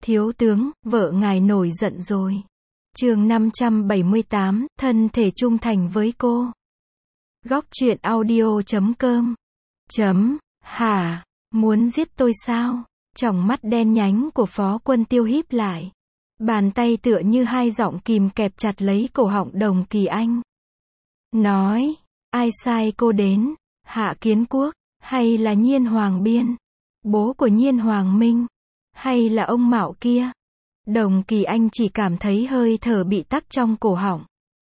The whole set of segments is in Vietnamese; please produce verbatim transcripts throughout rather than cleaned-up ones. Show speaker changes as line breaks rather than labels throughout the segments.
Thiếu tướng, vợ ngài nổi giận rồi. Chương năm trăm bảy mươi tám, thân thể trung thành với cô. Góc truyện audio chấm com. Chấm, hả, muốn giết tôi sao? Tròng mắt đen nhánh của Phó Quân Tiêu híp lại. Bàn tay tựa như hai giọng kìm kẹp chặt lấy cổ họng Đồng Kỳ Anh. Nói, ai sai cô đến, Hạ Kiến Quốc, hay là Nhiên Hoàng Biên, bố của Nhiên Hoàng Minh, hay là ông Mạo kia? Đồng Kỳ Anh chỉ cảm thấy hơi thở bị tắc trong cổ họng.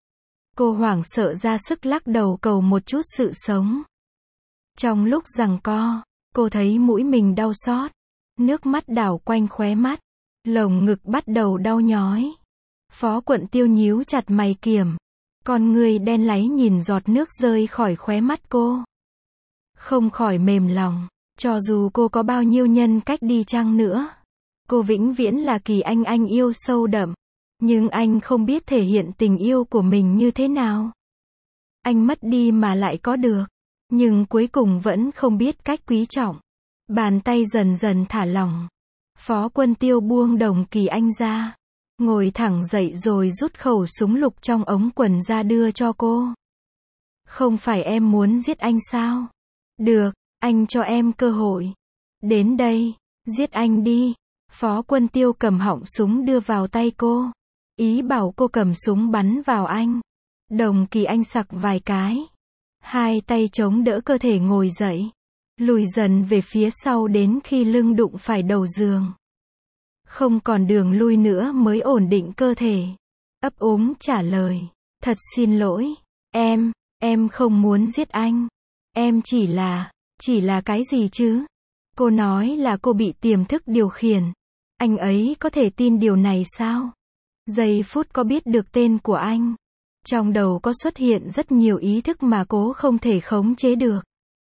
Cô hoảng sợ ra sức lắc đầu cầu một chút sự sống. Trong lúc giằng co, cô thấy mũi mình đau xót, nước mắt đảo quanh khóe mắt, lồng ngực bắt đầu đau nhói. Phó Quận Tiêu nhíu chặt mày kiềm, con người đen láy nhìn giọt nước rơi khỏi khóe mắt cô. Không khỏi mềm lòng, cho dù cô có bao nhiêu nhân cách đi chăng nữa, cô vĩnh viễn là Kỳ Anh anh yêu sâu đậm, nhưng anh không biết thể hiện tình yêu của mình như thế nào. Anh mất đi mà lại có được, nhưng cuối cùng vẫn không biết cách quý trọng. Bàn tay dần dần thả lỏng. Phó Quân Tiêu buông Đồng Kỳ Anh ra, ngồi thẳng dậy rồi rút khẩu súng lục trong ống quần ra đưa cho cô. Không phải em muốn giết anh sao? Được, anh cho em cơ hội. Đến đây, giết anh đi. Phó Quân Tiêu cầm họng súng đưa vào tay cô, ý bảo cô cầm súng bắn vào anh. Đồng Kỳ Anh sặc vài cái, hai tay chống đỡ cơ thể ngồi dậy, lùi dần về phía sau đến khi lưng đụng phải đầu giường. Không còn đường lui nữa mới ổn định cơ thể. Ấp úng trả lời, thật xin lỗi, em, em không muốn giết anh. Em chỉ là, chỉ là cái gì chứ? Cô nói là cô bị tiềm thức điều khiển. Anh ấy có thể tin điều này sao? Giây phút có biết được tên của anh, trong đầu có xuất hiện rất nhiều ý thức mà cô không thể khống chế được.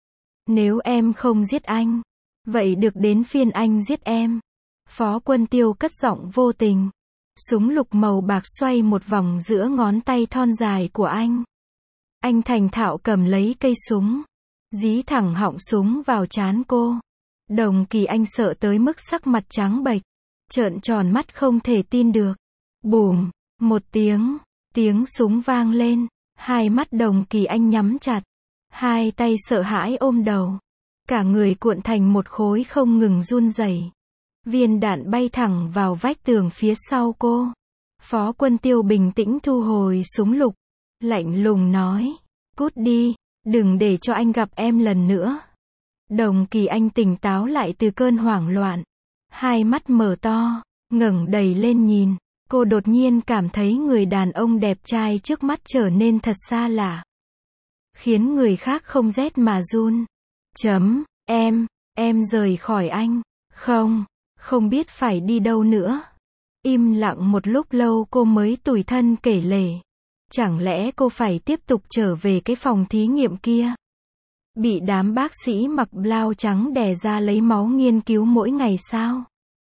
Nếu em không giết anh, vậy được đến phiên anh giết em. Phó Quân Tiêu cất giọng vô tình. Súng lục màu bạc xoay một vòng giữa ngón tay thon dài của anh. Anh thành thạo cầm lấy cây súng, dí thẳng họng súng vào trán cô. Đồng Kỳ Anh sợ tới mức sắc mặt trắng bệch, trợn tròn mắt không thể tin được. Bùm, một tiếng, tiếng súng vang lên, hai mắt Đồng Kỳ Anh nhắm chặt, hai tay sợ hãi ôm đầu, cả người cuộn thành một khối không ngừng run rẩy. Viên đạn bay thẳng vào vách tường phía sau cô. Phó Quân Tiêu bình tĩnh thu hồi súng lục, lạnh lùng nói, cút đi, đừng để cho anh gặp em lần nữa. Đồng Kỳ Anh tỉnh táo lại từ cơn hoảng loạn, hai mắt mở to, ngẩng đầy lên nhìn. Cô đột nhiên cảm thấy người đàn ông đẹp trai trước mắt trở nên thật xa lạ, khiến người khác không rét mà run. Chấm, em, em rời khỏi anh. Không, không biết phải đi đâu nữa. Im lặng một lúc lâu cô mới tủi thân kể lể. Chẳng lẽ cô phải tiếp tục trở về cái phòng thí nghiệm kia? Bị đám bác sĩ mặc blau trắng đè ra lấy máu nghiên cứu mỗi ngày sao?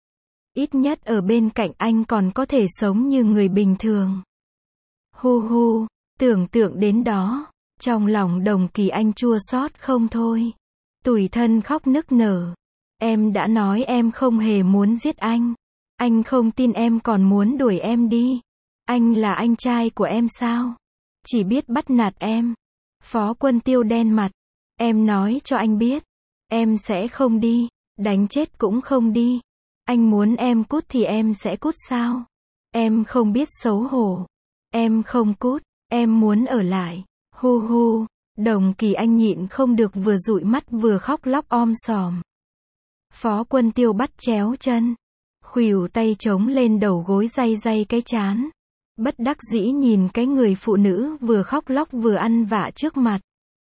Ít nhất ở bên cạnh anh còn có thể sống như người bình thường. Hu hu, tưởng tượng đến đó, trong lòng Đồng Kỳ Anh chua xót không thôi. Tủi thân khóc nức nở. Em đã nói em không hề muốn giết anh. Anh không tin em còn muốn đuổi em đi. Anh là anh trai của em sao? Chỉ biết bắt nạt em. Phó Quân Tiêu đen mặt. Em nói cho anh biết, em sẽ không đi, đánh chết cũng không đi. Anh muốn em cút thì em sẽ cút sao? Em không biết xấu hổ. Em không cút, em muốn ở lại. Hu hu, Đồng Kỳ Anh nhịn không được vừa dụi mắt vừa khóc lóc om sòm. Phó Quân Tiêu bắt chéo chân, khuỷu tay chống lên đầu gối day day cái trán. Bất đắc dĩ nhìn cái người phụ nữ vừa khóc lóc vừa ăn vạ trước mặt.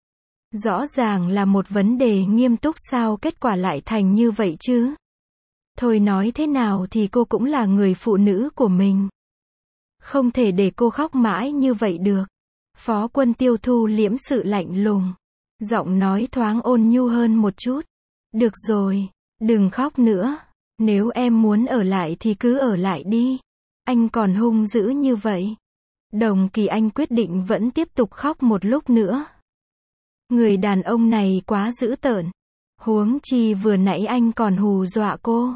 Rõ ràng là một vấn đề nghiêm túc, sao kết quả lại thành như vậy chứ? Thôi nói thế nào thì cô cũng là người phụ nữ của mình. Không thể để cô khóc mãi như vậy được. Phó Quân Tiêu thu liễm sự lạnh lùng, giọng nói thoáng ôn nhu hơn một chút. Được rồi, đừng khóc nữa. Nếu em muốn ở lại thì cứ ở lại đi. Anh còn hung dữ như vậy. Đồng Kỳ Anh quyết định vẫn tiếp tục khóc một lúc nữa. Người đàn ông này quá dữ tợn. Huống chi vừa nãy anh còn hù dọa cô.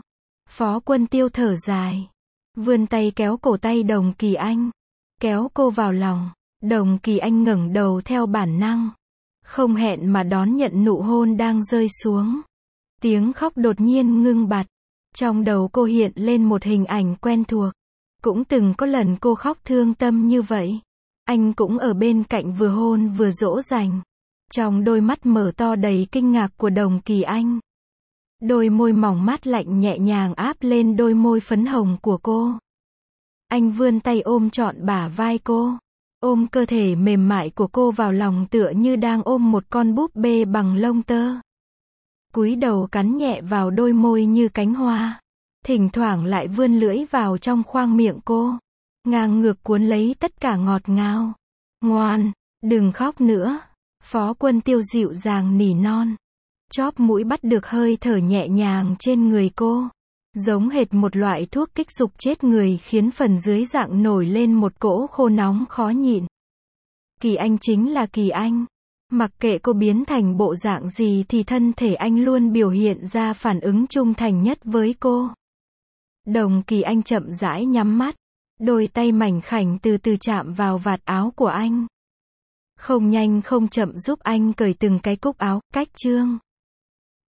Phó Quân Tiêu thở dài, vươn tay kéo cổ tay Đồng Kỳ Anh, kéo cô vào lòng. Đồng Kỳ Anh ngẩng đầu theo bản năng, không hẹn mà đón nhận nụ hôn đang rơi xuống. Tiếng khóc đột nhiên ngưng bặt. Trong đầu cô hiện lên một hình ảnh quen thuộc. Cũng từng có lần cô khóc thương tâm như vậy. Anh cũng ở bên cạnh vừa hôn vừa dỗ dành. Trong đôi mắt mở to đầy kinh ngạc của Đồng Kỳ Anh. Đôi môi mỏng mát lạnh nhẹ nhàng áp lên đôi môi phấn hồng của cô. Anh vươn tay ôm trọn bả vai cô. Ôm cơ thể mềm mại của cô vào lòng tựa như đang ôm một con búp bê bằng lông tơ. Cúi đầu cắn nhẹ vào đôi môi như cánh hoa. Thỉnh thoảng lại vươn lưỡi vào trong khoang miệng cô. Ngang ngược cuốn lấy tất cả ngọt ngào. Ngoan, đừng khóc nữa. Phó Quân Tiêu dịu dàng nỉ non. Chóp mũi bắt được hơi thở nhẹ nhàng trên người cô. Giống hệt một loại thuốc kích dục chết người khiến phần dưới dạng nổi lên một cỗ khô nóng khó nhịn. Kỳ Anh chính là Kỳ Anh. Mặc kệ cô biến thành bộ dạng gì thì thân thể anh luôn biểu hiện ra phản ứng trung thành nhất với cô. Đồng Kỳ Anh chậm rãi nhắm mắt. Đôi tay mảnh khảnh từ từ chạm vào vạt áo của anh. Không nhanh không chậm giúp anh cởi từng cái cúc áo, cách chương.